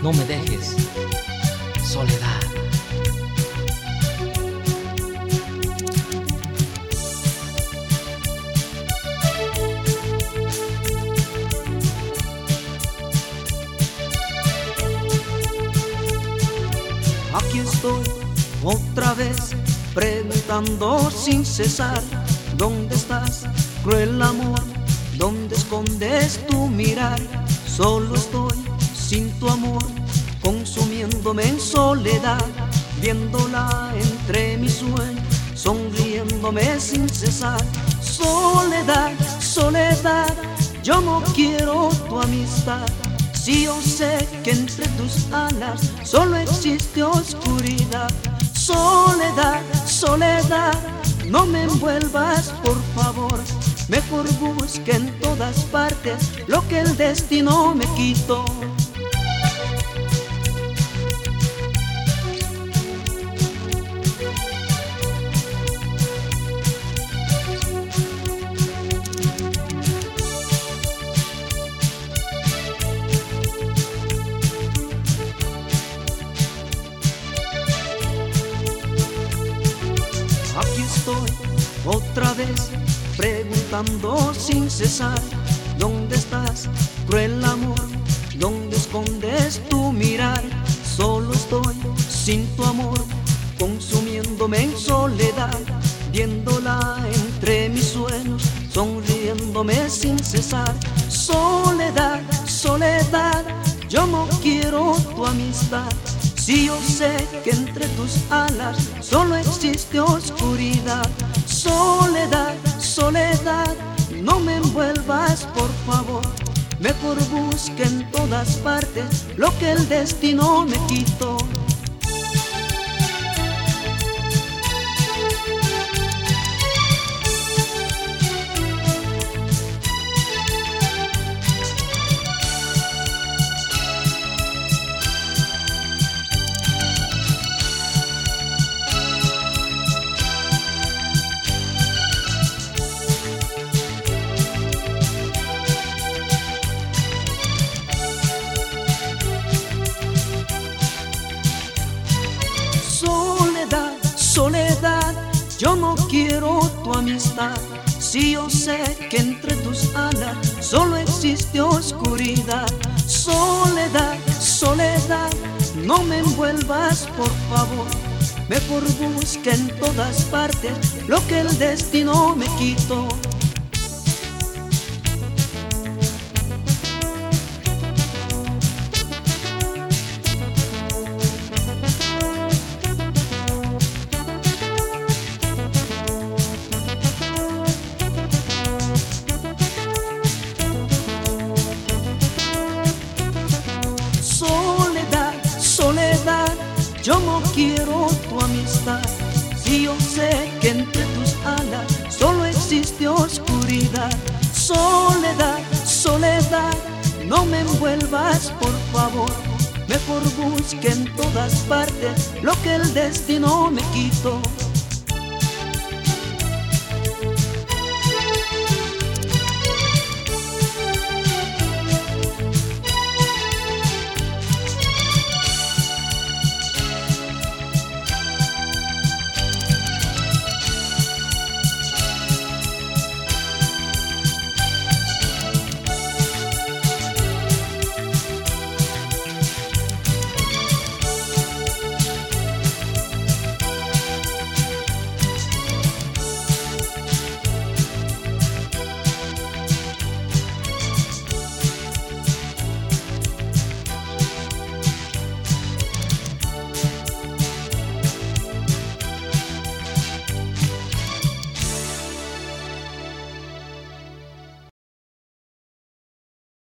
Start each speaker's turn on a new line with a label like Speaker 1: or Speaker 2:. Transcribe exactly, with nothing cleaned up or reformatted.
Speaker 1: no me dejes, soledad.
Speaker 2: Aquí estoy otra vez preguntando sin cesar: ¿dónde estás, cruel amor? ¿Dónde escondes tu mirar? Solo estoy sin tu amor, consumiéndome en soledad, viéndola entre mis sueños, sonriéndome sin cesar. Soledad, soledad, yo no quiero tu amistad. Si yo sé que entre tus alas solo existe oscuridad. Soledad, soledad, no me envuelvas por favor. Mejor busque en todas partes lo que el destino me quitó. Aquí estoy otra vez preguntando sin cesar: ¿dónde estás, cruel amor? ¿Dónde escondes tu mirar? Solo estoy sin tu amor, consumiéndome en soledad, viéndola entre mis sueños, sonriéndome sin cesar. Soledad, soledad, yo no quiero tu amistad. Si yo sé que entre tus alas solo existe oscuridad. Soledad, soledad, no me envuelvas por favor. Mejor busque en todas partes lo que el destino me quitó. Soledad, soledad, yo no quiero tu amistad. Si yo sé que entre tus alas solo existe oscuridad. Soledad, soledad, no me envuelvas por favor. Mejor busque en todas partes lo que el destino me quitó. Soledad, soledad, yo no quiero tu amistad. Si yo sé que entre tus alas solo existe oscuridad. Soledad, soledad, no me envuelvas por favor. Mejor busque en todas partes lo que el destino me quitó.